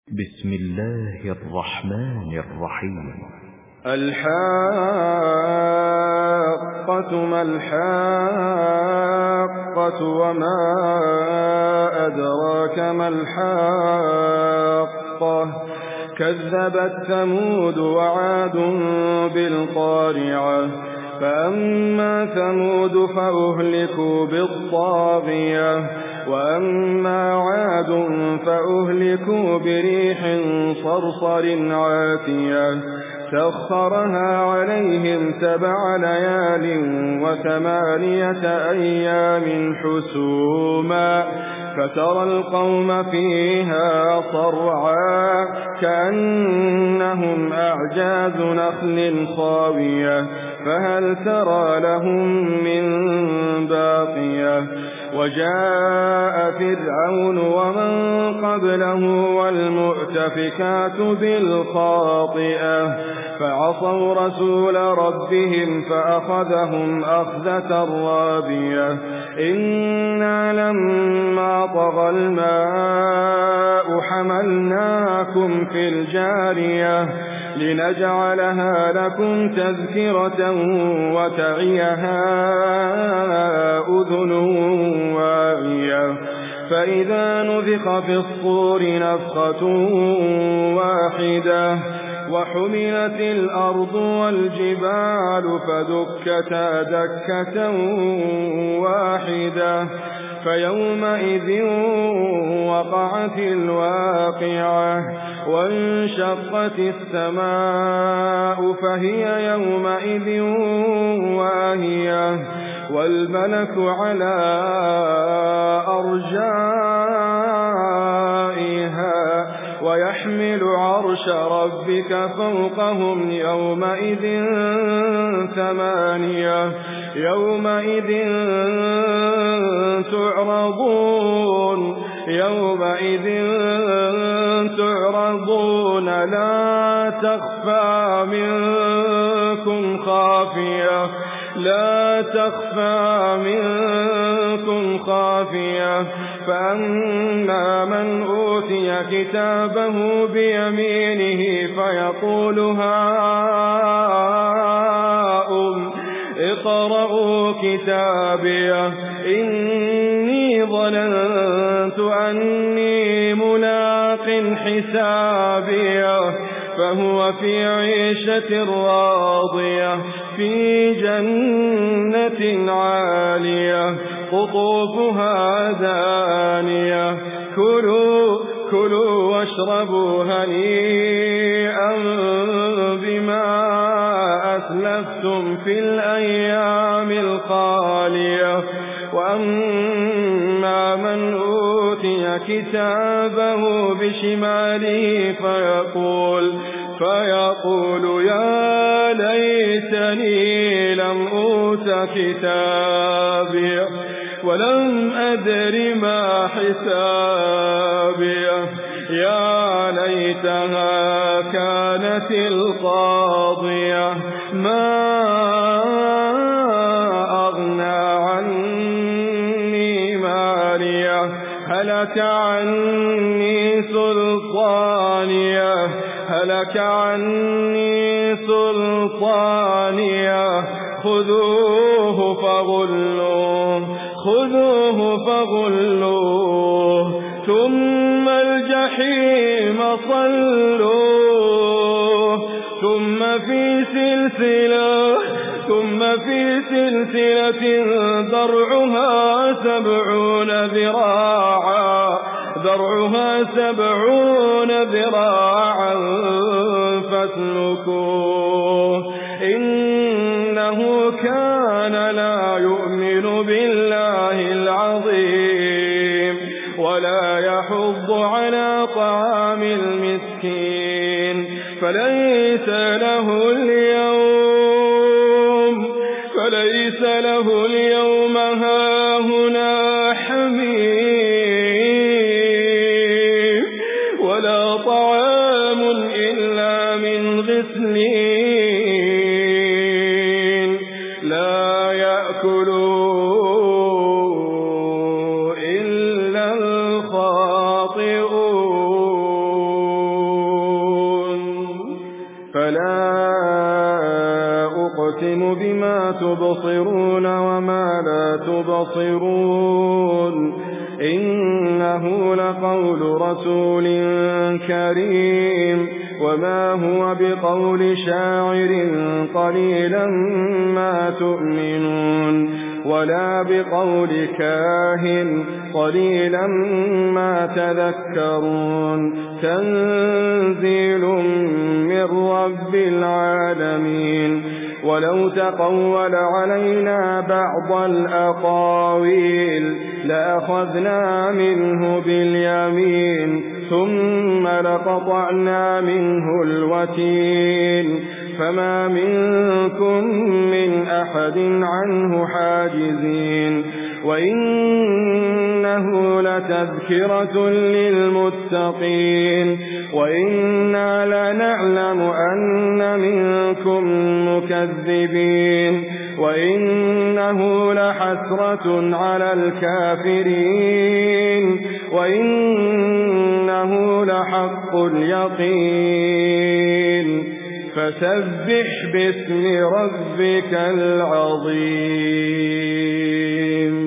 بسم الله الرحمن الرحيم. الحاقة ما الحاقة وما أدراك ما الحاقة كذبت ثمود وعاد بالقارعة فأما ثمود فأهلكوا بالطاغية وأما عاد فأهلكوا بريح صرصر عاتية سخرها عليهم 7 ليال و8 أيام حسوما فترى القوم فيها صرعا كأنهم أعجاز نخل خاوية فهل ترى لهم من باقية وجاء فرعون ومن قبله والمؤتفكات بالخاطئة فعصوا رسول ربهم فأخذهم أخذة رابية إنا لما طغى الماء حملناكم في الجارية لنجعلها لكم تذكرة وتعيها أذن واعية فإذا نفخ في الصور نفخة واحدة وحملت الأرض والجبال فدكتا دكة واحدة فيومئذ وقعت الواقعة وانشقت السماء فهي يومئذ واهية والملك على أرجائها ويحمل عرش ربك فوقهم يومئذ 8 يومئذ تعرضون لا تخفى منكم خافية فأما من أوتي كتابه بيمينه فيقول هاؤم اقرءوا كتابيه إني ظننت أني ملاق حسابيه فهو في عيشة راضية في جنة عالية قطوفها دانية كلوا واشربوا هنيئا بما أسلفتم في الأيام الخالية وأما من أوتي كتابه بشماله فيقول يا ليتني لم أوت كتابي ولم أدر ما حسابي يا ليتها كانت القاضية ما أغنى عني ماليه هلك عني سلطانيه خذوه فغلوه ثم الجحيم صلوه ثم في سلسلة ذرعها 70 ذراعا فاسلكوه إنه كان لا يؤمن بالله العظيم ولا يحض على طعام المسكين فليس له اليوم هاهنا حميم ولا طعام إلا من غسلين لا يأكله إلا الخاطئون فلا أقسم بما تبصرون وما لا تبصرون إنه لقول رسول كريم وما هو بقول شاعر قليلا ما تؤمنون ولا بقول كاهن قليلا ما تذكرون تنزيل من رب العالمين ولو تقول علينا بعض الأقاويل لأخذنا منه باليمين ثم لقطعنا منه الوتين فما منكم من أحد عنه حاجزين وإنه لتذكرة للمتقين وإنا لنعلم أن منكم مكذبين وإنه لحسرة على الكافرين وإنه لحق اليقين فسبح باسم ربك العظيم